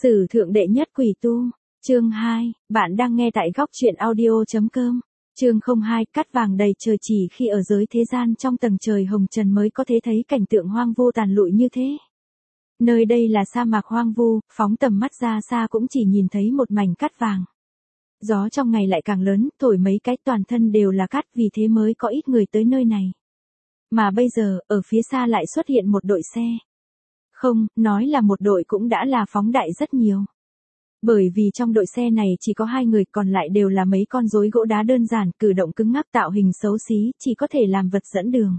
Sử thượng đệ nhất quỷ tu, chương 2, bạn đang nghe tại góc truyện audio.com. Chương 02, cát vàng đầy trời, chỉ khi ở giới thế gian trong tầng trời hồng trần mới có thể thấy cảnh tượng hoang vu tàn lụi như thế. Nơi đây là sa mạc hoang vu, phóng tầm mắt ra xa cũng chỉ nhìn thấy một mảnh cát vàng. Gió trong ngày lại càng lớn, thổi mấy cái toàn thân đều là cát, vì thế mới có ít người tới nơi này. Mà bây giờ, ở phía xa lại xuất hiện một đội xe. Không, nói là một đội cũng đã là phóng đại rất nhiều. Bởi vì trong đội xe này chỉ có 2 người, còn lại đều là mấy con rối gỗ đá đơn giản, cử động cứng ngắc, tạo hình xấu xí, chỉ có thể làm vật dẫn đường.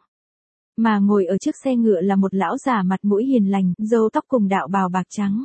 Mà ngồi ở trước xe ngựa là một lão già mặt mũi hiền lành, râu tóc cùng đạo bào bạc trắng.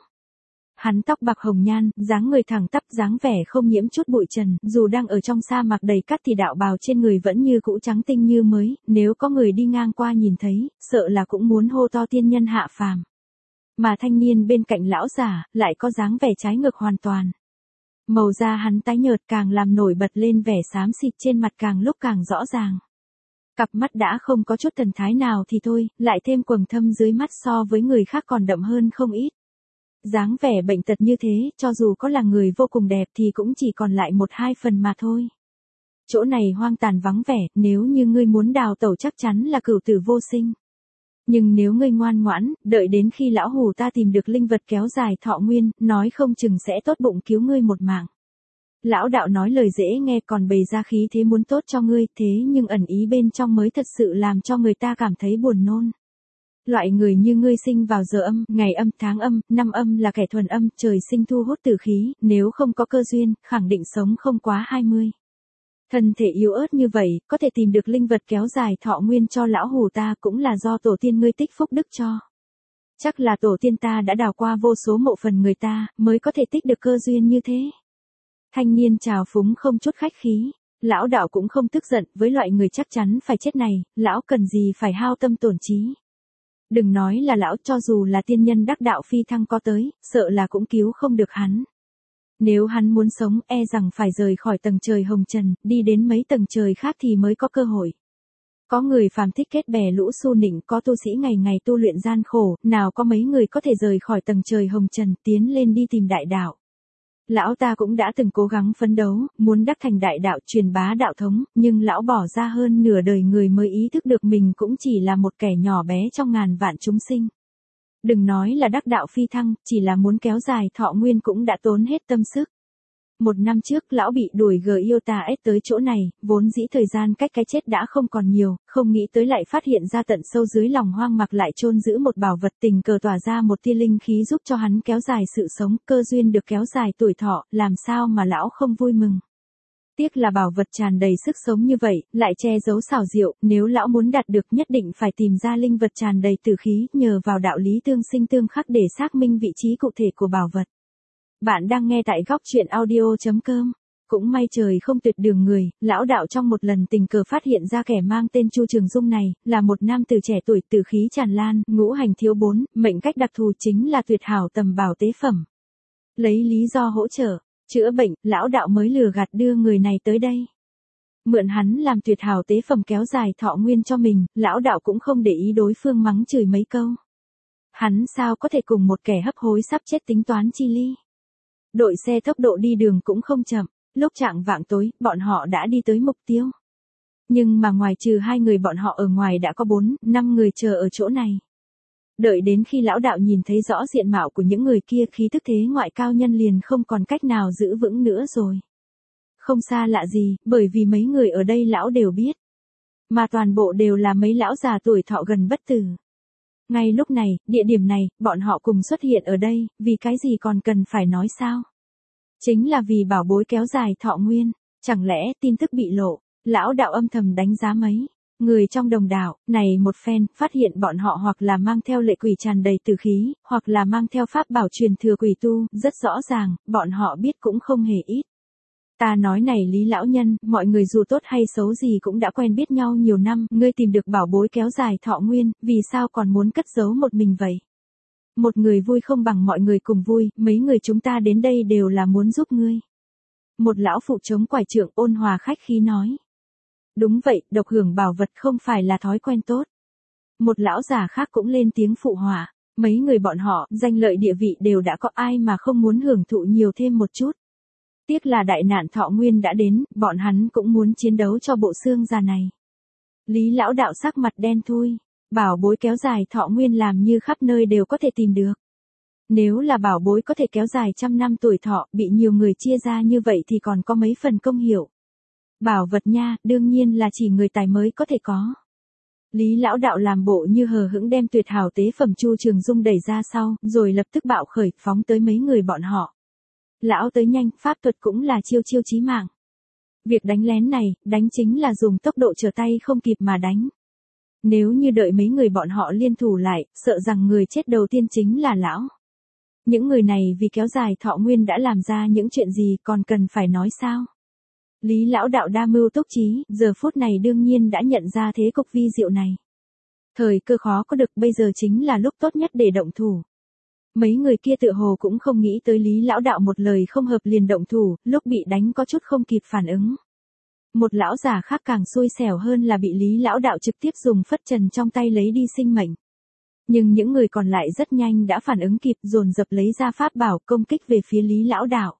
Hắn tóc bạc hồng nhan, dáng người thẳng tắp, dáng vẻ không nhiễm chút bụi trần, dù đang ở trong sa mạc đầy cát thì đạo bào trên người vẫn như cũ trắng tinh như mới, nếu có người đi ngang qua nhìn thấy, sợ là cũng muốn hô to tiên nhân hạ phàm. Mà thanh niên bên cạnh lão giả, lại có dáng vẻ trái ngược hoàn toàn. Màu da hắn tái nhợt, càng làm nổi bật lên vẻ xám xịt trên mặt, càng lúc càng rõ ràng. Cặp mắt đã không có chút thần thái nào thì thôi, lại thêm quầng thâm dưới mắt so với người khác còn đậm hơn không ít. Dáng vẻ bệnh tật như thế, cho dù có là người vô cùng đẹp thì cũng chỉ còn lại 1-2 phần mà thôi. Chỗ này hoang tàn vắng vẻ, nếu như ngươi muốn đào tẩu chắc chắn là cửu tử vô sinh. Nhưng nếu ngươi ngoan ngoãn, đợi đến khi lão hù ta tìm được linh vật kéo dài thọ nguyên, nói không chừng sẽ tốt bụng cứu ngươi một mạng. Lão đạo nói lời dễ nghe, còn bày ra khí thế muốn tốt cho ngươi, thế nhưng ẩn ý bên trong mới thật sự làm cho người ta cảm thấy buồn nôn. Loại người như ngươi sinh vào giờ âm, ngày âm, tháng âm, năm âm là kẻ thuần âm, trời sinh thu hút tử khí, nếu không có cơ duyên, khẳng định sống không quá 20. Thân thể yếu ớt như vậy, có thể tìm được linh vật kéo dài thọ nguyên cho lão hù ta cũng là do tổ tiên ngươi tích phúc đức cho. Chắc là tổ tiên ta đã đào qua vô số mộ phần người ta, mới có thể tích được cơ duyên như thế. Thanh niên trào phúng không chút khách khí. Lão đạo cũng không tức giận, với loại người chắc chắn phải chết này, lão cần gì phải hao tâm tổn trí. Đừng nói là lão, cho dù là tiên nhân đắc đạo phi thăng có tới, sợ là cũng cứu không được hắn. Nếu hắn muốn sống, e rằng phải rời khỏi tầng trời hồng trần, đi đến mấy tầng trời khác thì mới có cơ hội. Có người phàm thích kết bè lũ xu nịnh, có tu sĩ ngày ngày tu luyện gian khổ, nào có mấy người có thể rời khỏi tầng trời hồng trần, tiến lên đi tìm đại đạo. Lão ta cũng đã từng cố gắng phấn đấu, muốn đắc thành đại đạo, truyền bá đạo thống, nhưng lão bỏ ra hơn nửa đời người mới ý thức được mình cũng chỉ là một kẻ nhỏ bé trong ngàn vạn chúng sinh. Đừng nói là đắc đạo phi thăng, chỉ là muốn kéo dài thọ nguyên cũng đã tốn hết tâm sức. 1 năm trước, lão bị đuổi Giotah tới chỗ này, vốn dĩ thời gian cách cái chết đã không còn nhiều, không nghĩ tới lại phát hiện ra tận sâu dưới lòng hoang mạc lại chôn giữ một bảo vật, tình cờ tỏa ra một tia linh khí giúp cho hắn kéo dài sự sống, cơ duyên được kéo dài tuổi thọ, làm sao mà lão không vui mừng. Tiếc là bảo vật tràn đầy sức sống như vậy, lại che giấu xảo diệu, nếu lão muốn đạt được nhất định phải tìm ra linh vật tràn đầy tử khí, nhờ vào đạo lý tương sinh tương khắc để xác minh vị trí cụ thể của bảo vật. Bạn đang nghe tại góc truyện audio.com. Cũng may trời không tuyệt đường người, lão đạo trong một lần tình cờ phát hiện ra kẻ mang tên Chu Trường Dung này, là một nam tử trẻ tuổi, tử khí tràn lan, ngũ hành thiếu 4, mệnh cách đặc thù chính là tuyệt hảo tầm bảo tế phẩm. Lấy lý do hỗ trợ chữa bệnh, lão đạo mới lừa gạt đưa người này tới đây. Mượn hắn làm tuyệt hảo tế phẩm kéo dài thọ nguyên cho mình, lão đạo cũng không để ý đối phương mắng chửi mấy câu. Hắn sao có thể cùng một kẻ hấp hối sắp chết tính toán chi ly. Đội xe tốc độ đi đường cũng không chậm, lúc chạng vạng tối, bọn họ đã đi tới mục tiêu. Nhưng mà ngoài trừ 2 người bọn họ ở ngoài đã có 4-5 người chờ ở chỗ này. Đợi đến khi lão đạo nhìn thấy rõ diện mạo của những người kia, khí thức thế ngoại cao nhân liền không còn cách nào giữ vững nữa rồi. Không xa lạ gì, bởi vì mấy người ở đây lão đều biết. Mà toàn bộ đều là mấy lão già tuổi thọ gần bất tử. Ngay lúc này, địa điểm này, bọn họ cùng xuất hiện ở đây, vì cái gì còn cần phải nói sao? Chính là vì bảo bối kéo dài thọ nguyên. Chẳng lẽ tin tức bị lộ, lão đạo âm thầm đánh giá mấy người trong đồng đạo này một phen, phát hiện bọn họ hoặc là mang theo lệ quỷ tràn đầy tử khí, hoặc là mang theo pháp bảo truyền thừa quỷ tu, rất rõ ràng, bọn họ biết cũng không hề ít. Ta nói này Lý lão nhân, mọi người dù tốt hay xấu gì cũng đã quen biết nhau nhiều năm, ngươi tìm được bảo bối kéo dài thọ nguyên, vì sao còn muốn cất giấu một mình vậy? Một người vui không bằng mọi người cùng vui, mấy người chúng ta đến đây đều là muốn giúp ngươi. Một lão phụ chống quải trượng ôn hòa khách khí nói. Đúng vậy, độc hưởng bảo vật không phải là thói quen tốt. Một lão già khác cũng lên tiếng phụ họa. Mấy người bọn họ, danh lợi địa vị đều đã có, ai mà không muốn hưởng thụ nhiều thêm một chút. Tiếc là đại nạn thọ nguyên đã đến, bọn hắn cũng muốn chiến đấu cho bộ xương già này. Lý lão đạo sắc mặt đen thui, bảo bối kéo dài thọ nguyên làm như khắp nơi đều có thể tìm được. Nếu là bảo bối có thể kéo dài 100 năm tuổi thọ, bị nhiều người chia ra như vậy thì còn có mấy phần công hiệu. Bảo vật nha, đương nhiên là chỉ người tài mới có thể có. Lý lão đạo làm bộ như hờ hững đem tuyệt hảo tế phẩm Chu Trường Dung đẩy ra sau, rồi lập tức bạo khởi, phóng tới mấy người bọn họ. Lão tới nhanh, pháp thuật cũng là chiêu chiêu chí mạng. Việc đánh lén này, đánh chính là dùng tốc độ trở tay không kịp mà đánh. Nếu như đợi mấy người bọn họ liên thủ lại, sợ rằng người chết đầu tiên chính là lão. Những người này vì kéo dài thọ nguyên đã làm ra những chuyện gì còn cần phải nói sao? Lý lão đạo đa mưu túc trí, giờ phút này đương nhiên đã nhận ra thế cục vi diệu này. Thời cơ khó có được, bây giờ chính là lúc tốt nhất để động thủ. Mấy người kia tựa hồ cũng không nghĩ tới Lý lão đạo một lời không hợp liền động thủ, lúc bị đánh có chút không kịp phản ứng. Một lão già khác càng xui xẻo hơn là bị Lý lão đạo trực tiếp dùng phất trần trong tay lấy đi sinh mệnh. Nhưng những người còn lại rất nhanh đã phản ứng kịp, dồn dập lấy ra pháp bảo công kích về phía Lý lão đạo.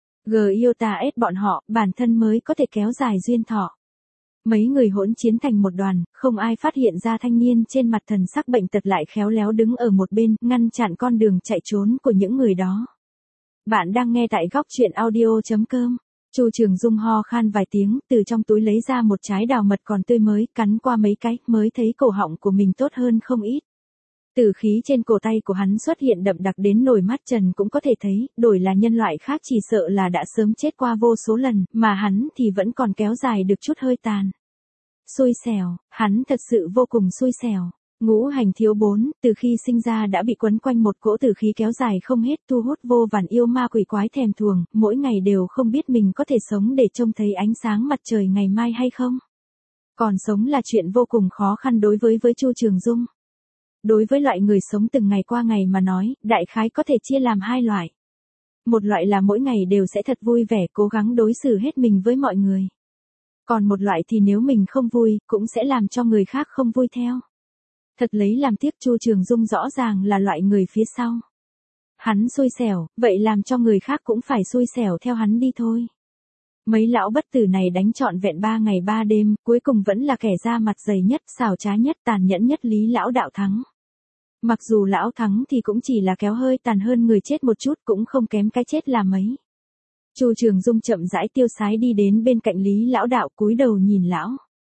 Giota bọn họ, bản thân mới có thể kéo dài duyên thọ. Mấy người hỗn chiến thành một đoàn, không ai phát hiện ra thanh niên trên mặt thần sắc bệnh tật lại khéo léo đứng ở một bên, ngăn chặn con đường chạy trốn của những người đó. Bạn đang nghe tại góc truyện audio.com. Chu Trường Dung ho khan vài tiếng, từ trong túi lấy ra một trái đào mật còn tươi mới, cắn qua mấy cái, mới thấy cổ họng của mình tốt hơn không ít. Tử khí trên cổ tay của hắn xuất hiện đậm đặc đến nổi mắt trần cũng có thể thấy, đổi là nhân loại khác chỉ sợ là đã sớm chết qua vô số lần, mà hắn thì vẫn còn kéo dài được chút hơi tàn. Xui xẻo, hắn thật sự vô cùng xui xẻo. Ngũ hành thiếu 4, từ khi sinh ra đã bị quấn quanh một cỗ tử khí kéo dài không hết, thu hút vô vàn yêu ma quỷ quái thèm thuồng, mỗi ngày đều không biết mình có thể sống để trông thấy ánh sáng mặt trời ngày mai hay không. Còn sống là chuyện vô cùng khó khăn đối với Chu Trường Dung. Đối với loại người sống từng ngày qua ngày mà nói, đại khái có thể chia làm hai loại. Một loại là mỗi ngày đều sẽ thật vui vẻ cố gắng đối xử hết mình với mọi người. Còn một loại thì nếu mình không vui, cũng sẽ làm cho người khác không vui theo. Thật lấy làm tiếc Chu Trường Dung rõ ràng là loại người phía sau. Hắn xui xẻo, vậy làm cho người khác cũng phải xui xẻo theo hắn đi thôi. Mấy lão bất tử này đánh trọn vẹn 3 ngày 3 đêm, cuối cùng vẫn là kẻ ra mặt dày nhất, xảo trá nhất, tàn nhẫn nhất Lý lão đạo thắng. Mặc dù lão thắng thì cũng chỉ là kéo hơi tàn hơn người chết một chút, cũng không kém cái chết là mấy. Chu Trường Dung chậm rãi tiêu sái đi đến bên cạnh Lý lão đạo, cúi đầu nhìn lão.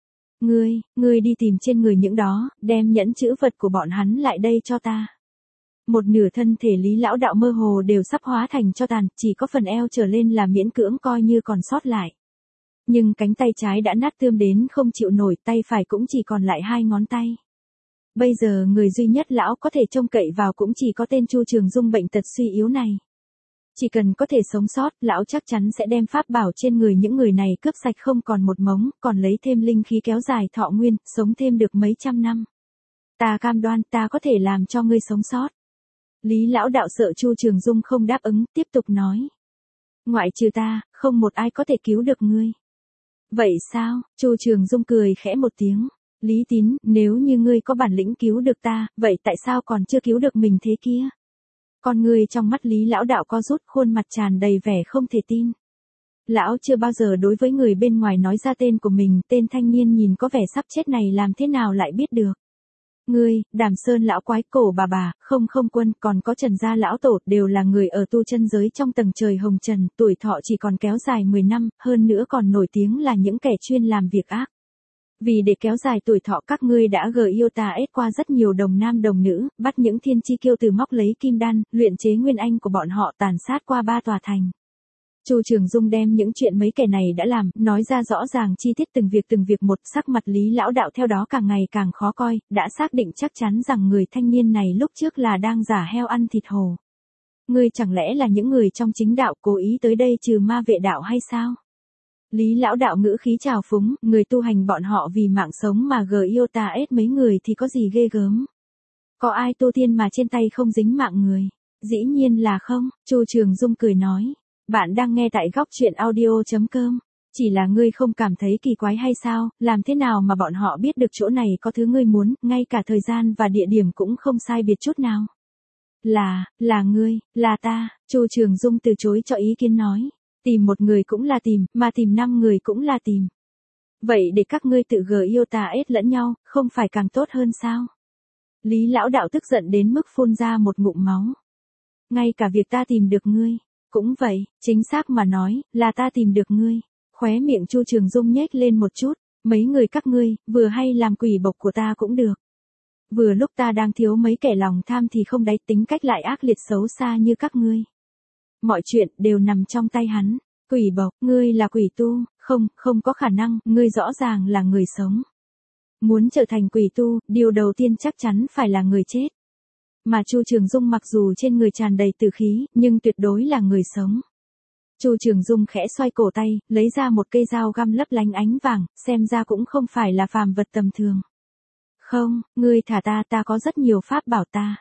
Ngươi đi tìm trên người những đó, đem nhẫn chữ vật của bọn hắn lại đây cho ta. Một nửa thân thể Lý lão đạo mơ hồ đều sắp hóa thành tro tàn, chỉ có phần eo trở lên là miễn cưỡng coi như còn sót lại. Nhưng cánh tay trái đã nát tươm đến không chịu nổi, tay phải cũng chỉ còn lại 2 ngón tay. Bây giờ người duy nhất lão có thể trông cậy vào cũng chỉ có tên Chu Trường Dung bệnh tật suy yếu này. Chỉ cần có thể sống sót, lão chắc chắn sẽ đem pháp bảo trên người những người này cướp sạch không còn một mống, còn lấy thêm linh khí kéo dài thọ nguyên, sống thêm được mấy trăm năm. Ta cam đoan ta có thể làm cho ngươi sống sót. Lý lão đạo sợ Chu Trường Dung không đáp ứng, tiếp tục nói. Ngoại trừ ta, không một ai có thể cứu được ngươi. Vậy sao? Chu Trường Dung cười khẽ một tiếng. Lý Tín, nếu như ngươi có bản lĩnh cứu được ta, vậy tại sao còn chưa cứu được mình thế kia? Con ngươi trong mắt Lý lão đạo co rút, khuôn mặt tràn đầy vẻ không thể tin. Lão chưa bao giờ đối với người bên ngoài nói ra tên của mình, tên thanh niên nhìn có vẻ sắp chết này làm thế nào lại biết được. Ngươi, Đàm Sơn lão quái, Cổ bà, không quân, còn có Trần gia lão tổ đều là người ở tu chân giới trong tầng trời hồng trần, tuổi thọ chỉ còn kéo dài 10 năm, hơn nữa còn nổi tiếng là những kẻ chuyên làm việc ác. Vì để kéo dài tuổi thọ các ngươi đã Giota qua rất nhiều đồng nam đồng nữ, bắt những thiên chi kiêu từ móc lấy kim đan, luyện chế nguyên anh của bọn họ tàn sát qua 3 tòa thành. Chu Trường Dung đem những chuyện mấy kẻ này đã làm, nói ra rõ ràng chi tiết từng việc một, sắc mặt Lý lão đạo theo đó càng ngày càng khó coi, đã xác định chắc chắn rằng người thanh niên này lúc trước là đang giả heo ăn thịt hổ. Ngươi chẳng lẽ là những người trong chính đạo cố ý tới đây trừ ma vệ đạo hay sao? Lý lão đạo ngữ khí trào phúng, người tu hành bọn họ vì mạng sống mà Giota mấy người thì có gì ghê gớm. Có ai tu tiên mà trên tay không dính mạng người? Dĩ nhiên là không, Chu Trường Dung cười nói. Bạn đang nghe tại góc truyện audio.com. Chỉ là ngươi không cảm thấy kỳ quái hay sao, làm thế nào mà bọn họ biết được chỗ này có thứ ngươi muốn, ngay cả thời gian và địa điểm cũng không sai biệt chút nào. Là ngươi, là ta, Chu Trường Dung từ chối cho ý kiến nói. Tìm một người cũng là tìm, mà tìm 5 người cũng là tìm. Vậy để các ngươi tự yêu ta ết lẫn nhau, không phải càng tốt hơn sao? Lý lão đạo tức giận đến mức phun ra một ngụm máu. Ngay cả việc ta tìm được ngươi, cũng vậy, chính xác mà nói, là ta tìm được ngươi. Khóe miệng Chu Trường Dung nhếch lên một chút, mấy người các ngươi, vừa hay làm quỷ bộc của ta cũng được. Vừa lúc ta đang thiếu mấy kẻ lòng tham thì không đáy, tính cách lại ác liệt xấu xa như các ngươi. Mọi chuyện đều nằm trong tay hắn. Quỷ bộc, ngươi là quỷ tu, không có khả năng, ngươi rõ ràng là người sống. Muốn trở thành quỷ tu, điều đầu tiên chắc chắn phải là người chết. Mà Chu Trường Dung mặc dù trên người tràn đầy tử khí, nhưng tuyệt đối là người sống. Chu Trường Dung khẽ xoay cổ tay, lấy ra một cây dao găm lấp lánh ánh vàng, xem ra cũng không phải là phàm vật tầm thường. Không, ngươi thả ta có rất nhiều pháp bảo ta.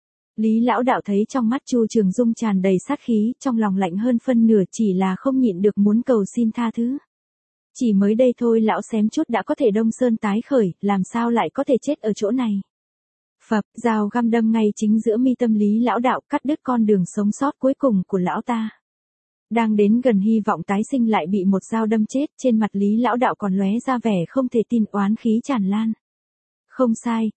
Lý lão đạo thấy trong mắt Chu Trường Dung tràn đầy sát khí, trong lòng lạnh hơn phân nửa, chỉ là không nhịn được muốn cầu xin tha thứ. Chỉ mới đây thôi lão xém chút đã có thể đông sơn tái khởi, làm sao lại có thể chết ở chỗ này. Phập, dao găm đâm ngay chính giữa mi tâm Lý lão đạo, cắt đứt con đường sống sót cuối cùng của lão ta. Đang đến gần hy vọng tái sinh lại bị một dao đâm chết, trên mặt Lý lão đạo còn lóe ra vẻ không thể tin, oán khí tràn lan. Không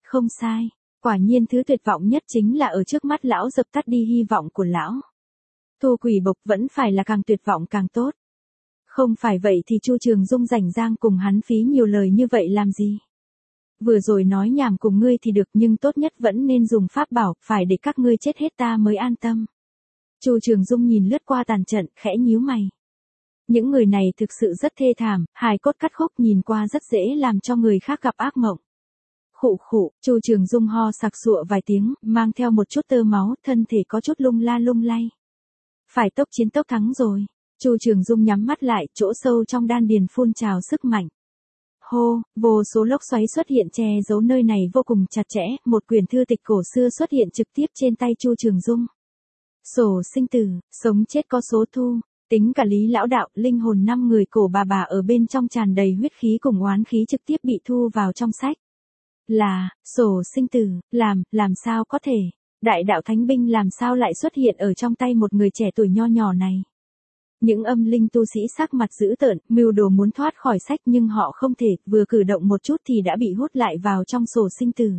sai. Quả nhiên thứ tuyệt vọng nhất chính là ở trước mắt lão, dập tắt đi hy vọng của lão. Thu quỷ bộc vẫn phải là càng tuyệt vọng càng tốt. Không phải vậy thì Chu Trường Dung rảnh rang cùng hắn phí nhiều lời như vậy làm gì? Vừa rồi nói nhảm cùng ngươi thì được, nhưng tốt nhất vẫn nên dùng pháp bảo, phải để các ngươi chết hết ta mới an tâm. Chu Trường Dung nhìn lướt qua tàn trận, khẽ nhíu mày. Những người này thực sự rất thê thảm, hài cốt cắt khúc, nhìn qua rất dễ làm cho người khác gặp ác mộng. Khụ, Chu Trường Dung ho sặc sụa vài tiếng, mang theo một chút tơ máu, thân thể có chút lung lay. Phải tốc chiến tốc thắng rồi. Chu Trường Dung nhắm mắt lại, chỗ sâu trong đan điền phun trào sức mạnh. Hô, vô số lốc xoáy xuất hiện che giấu nơi này vô cùng chặt chẽ, một quyển thư tịch cổ xưa xuất hiện trực tiếp trên tay Chu Trường Dung. Sổ sinh tử, sống chết có số thu, tính cả Lý lão đạo, linh hồn 5 người cổ bà ở bên trong tràn đầy huyết khí cùng oán khí trực tiếp bị thu vào trong sách. Là, sổ sinh tử, làm sao có thể, đại đạo thánh binh làm sao lại xuất hiện ở trong tay một người trẻ tuổi nho nhỏ này. Những âm linh tu sĩ sắc mặt dữ tợn, mưu đồ muốn thoát khỏi sách nhưng họ không thể, vừa cử động một chút thì đã bị hút lại vào trong sổ sinh tử.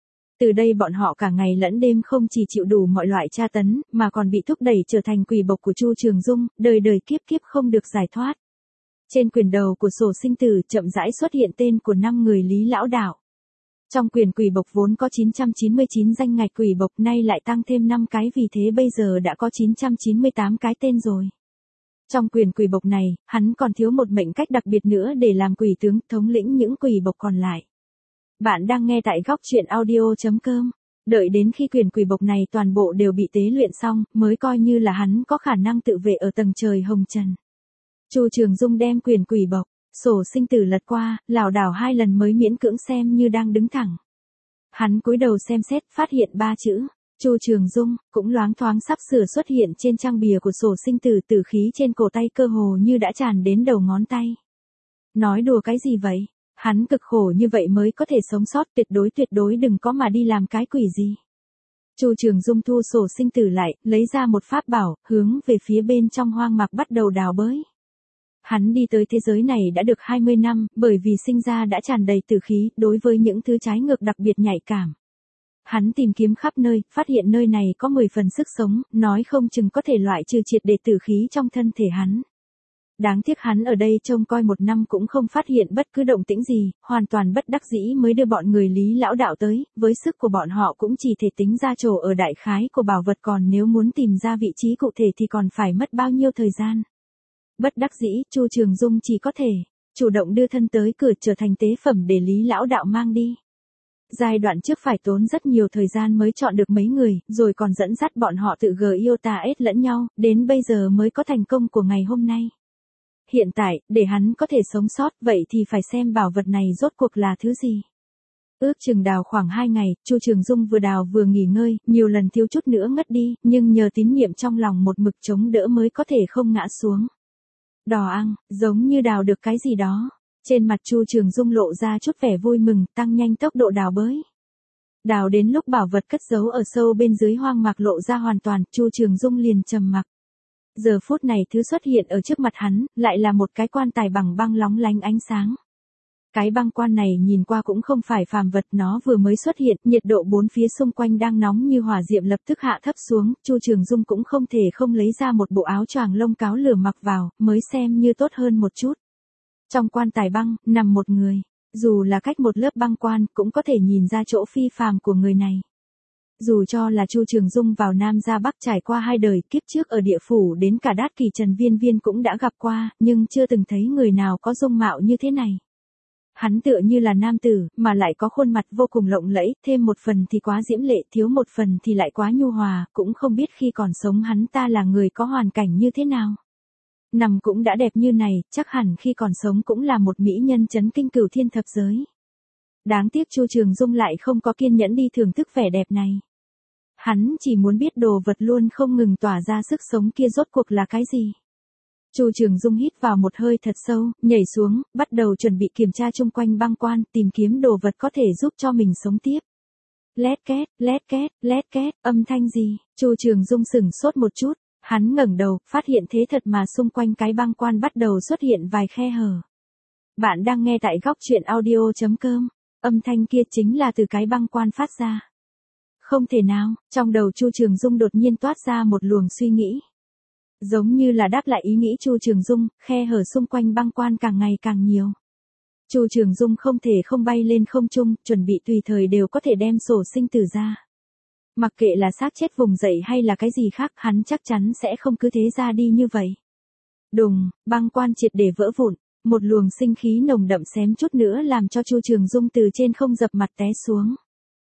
Từ đây bọn họ cả ngày lẫn đêm không chỉ chịu đủ mọi loại tra tấn, mà còn bị thúc đẩy trở thành quỷ bộc của Chu Trường Dung, đời đời kiếp kiếp không được giải thoát. Trên quyển đầu của sổ sinh tử chậm rãi xuất hiện tên của 5 người Lý lão đạo. Trong quyển quỷ bộc vốn có 999 danh ngạch quỷ bộc, nay lại tăng thêm 5 cái, vì thế bây giờ đã có 998 cái tên rồi. Trong quyển quỷ bộc này, hắn còn thiếu một mệnh cách đặc biệt nữa để làm quỷ tướng, thống lĩnh những quỷ bộc còn lại. Bạn đang nghe tại góc truyện audio.com. Đợi đến khi quyển quỷ bộc này toàn bộ đều bị tế luyện xong, mới coi như là hắn có khả năng tự vệ ở tầng trời hồng trần. Chu Trường Dung đem quyển quỷ bộc, sổ sinh tử lật qua, lảo đảo 2 lần mới miễn cưỡng xem như đang đứng thẳng. Hắn cúi đầu xem xét, phát hiện 3 chữ. Chu Trường Dung, cũng loáng thoáng sắp sửa xuất hiện trên trang bìa của sổ sinh tử, tử khí trên cổ tay cơ hồ như đã tràn đến đầu ngón tay. Nói đùa cái gì vậy? Hắn cực khổ như vậy mới có thể sống sót, tuyệt đối đừng có mà đi làm cái quỷ gì. Chu Trường Dung thu sổ sinh tử lại, lấy ra một pháp bảo, hướng về phía bên trong hoang mạc bắt đầu đào bới. Hắn đi tới thế giới này đã được 20 năm, bởi vì sinh ra đã tràn đầy tử khí, đối với những thứ trái ngược đặc biệt nhạy cảm. Hắn tìm kiếm khắp nơi, phát hiện nơi này có 10 phần sức sống, nói không chừng có thể loại trừ triệt để tử khí trong thân thể hắn. Đáng tiếc hắn ở đây trông coi 1 năm cũng không phát hiện bất cứ động tĩnh gì, hoàn toàn bất đắc dĩ mới đưa bọn người Lý lão đạo tới, với sức của bọn họ cũng chỉ thể tính ra chỗ ở đại khái của bảo vật, còn nếu muốn tìm ra vị trí cụ thể thì còn phải mất bao nhiêu thời gian. Bất đắc dĩ, Chu Trường Dung chỉ có thể chủ động đưa thân tới cửa, trở thành tế phẩm để Lý lão đạo mang đi. Giai đoạn trước phải tốn rất nhiều thời gian mới chọn được mấy người, rồi còn dẫn dắt bọn họ tự yêu ta ết lẫn nhau, đến bây giờ mới có thành công của ngày hôm nay. Hiện tại, để hắn có thể sống sót, vậy thì phải xem bảo vật này rốt cuộc là thứ gì. Ước chừng đào khoảng 2 ngày, Chu Trường Dung vừa đào vừa nghỉ ngơi, nhiều lần thiếu chút nữa ngất đi, nhưng nhờ tín niệm trong lòng một mực chống đỡ mới có thể không ngã xuống. Đò ăn, giống như đào được cái gì đó. Trên mặt Chu Trường Dung lộ ra chút vẻ vui mừng, tăng nhanh tốc độ đào bới. Đào đến lúc bảo vật cất giấu ở sâu bên dưới hoang mạc lộ ra hoàn toàn, Chu Trường Dung liền trầm mặc. Giờ phút này thứ xuất hiện ở trước mặt hắn, lại là một cái quan tài bằng băng lóng lánh ánh sáng. Cái băng quan này nhìn qua cũng không phải phàm vật, nó vừa mới xuất hiện, nhiệt độ bốn phía xung quanh đang nóng như hỏa diệm lập tức hạ thấp xuống, Chu Trường Dung cũng không thể không lấy ra một bộ áo choàng lông cáo lửa mặc vào, mới xem như tốt hơn một chút. Trong quan tài băng, nằm một người. Dù là cách một lớp băng quan, cũng có thể nhìn ra chỗ phi phàm của người này. Dù cho là Chu Trường Dung vào Nam ra Bắc trải qua 2 đời, kiếp trước ở địa phủ đến cả Đát Kỷ Trần Viên Viên cũng đã gặp qua, nhưng chưa từng thấy người nào có dung mạo như thế này. Hắn tựa như là nam tử, mà lại có khuôn mặt vô cùng lộng lẫy, thêm một phần thì quá diễm lệ, thiếu một phần thì lại quá nhu hòa, cũng không biết khi còn sống hắn ta là người có hoàn cảnh như thế nào. Nằm cũng đã đẹp như này, chắc hẳn khi còn sống cũng là một mỹ nhân chấn kinh cửu thiên thập giới. Đáng tiếc Chu Trường Dung lại không có kiên nhẫn đi thưởng thức vẻ đẹp này. Hắn chỉ muốn biết đồ vật luôn không ngừng tỏa ra sức sống kia rốt cuộc là cái gì. Chu Trường Dung hít vào một hơi thật sâu, nhảy xuống, bắt đầu chuẩn bị kiểm tra chung quanh băng quan, tìm kiếm đồ vật có thể giúp cho mình sống tiếp. Lét két, lét két, lét két, âm thanh gì? Chu Trường Dung sửng sốt một chút, hắn ngẩng đầu, phát hiện thế thật mà xung quanh cái băng quan bắt đầu xuất hiện vài khe hở. Bạn đang nghe tại góc truyện audio.com, âm thanh kia chính là từ cái băng quan phát ra. Không thể nào, trong đầu Chu Trường Dung đột nhiên toát ra một luồng suy nghĩ. Giống như là đáp lại ý nghĩ Chu Trường Dung, khe hở xung quanh băng quan càng ngày càng nhiều. Chu Trường Dung không thể không bay lên không trung, chuẩn bị tùy thời đều có thể đem sổ sinh tử ra. Mặc kệ là xác chết vùng dậy hay là cái gì khác, hắn chắc chắn sẽ không cứ thế ra đi như vậy. Đùng, băng quan triệt để vỡ vụn, một luồng sinh khí nồng đậm xém chút nữa làm cho Chu Trường Dung từ trên không dập mặt té xuống.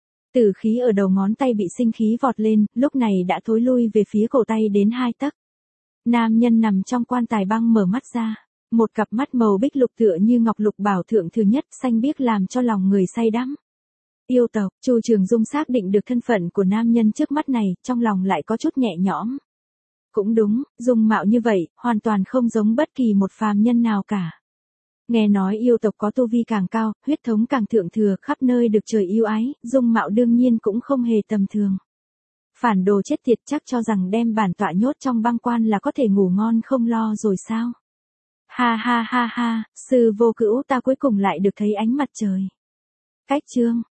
Tử khí ở đầu ngón tay bị sinh khí vọt lên, lúc này đã thối lui về phía cổ tay đến 2 tấc. Nam nhân nằm trong quan tài băng mở mắt ra, một cặp mắt màu bích lục tựa như ngọc lục bảo thượng thứ nhất, xanh biếc làm cho lòng người say đắm. Yêu tộc, Chu Trường Dung xác định được thân phận của nam nhân trước mắt này, trong lòng lại có chút nhẹ nhõm. Cũng đúng, dung mạo như vậy, hoàn toàn không giống bất kỳ một phàm nhân nào cả. Nghe nói yêu tộc có tu vi càng cao, huyết thống càng thượng thừa, khắp nơi được trời yêu ái, dung mạo đương nhiên cũng không hề tầm thường. Phản đồ chết tiệt, chắc cho rằng đem bản tọa nhốt trong băng quan là có thể ngủ ngon không lo rồi sao? Ha ha ha ha, sư vô cữu, ta cuối cùng lại được thấy ánh mặt trời. Cách chương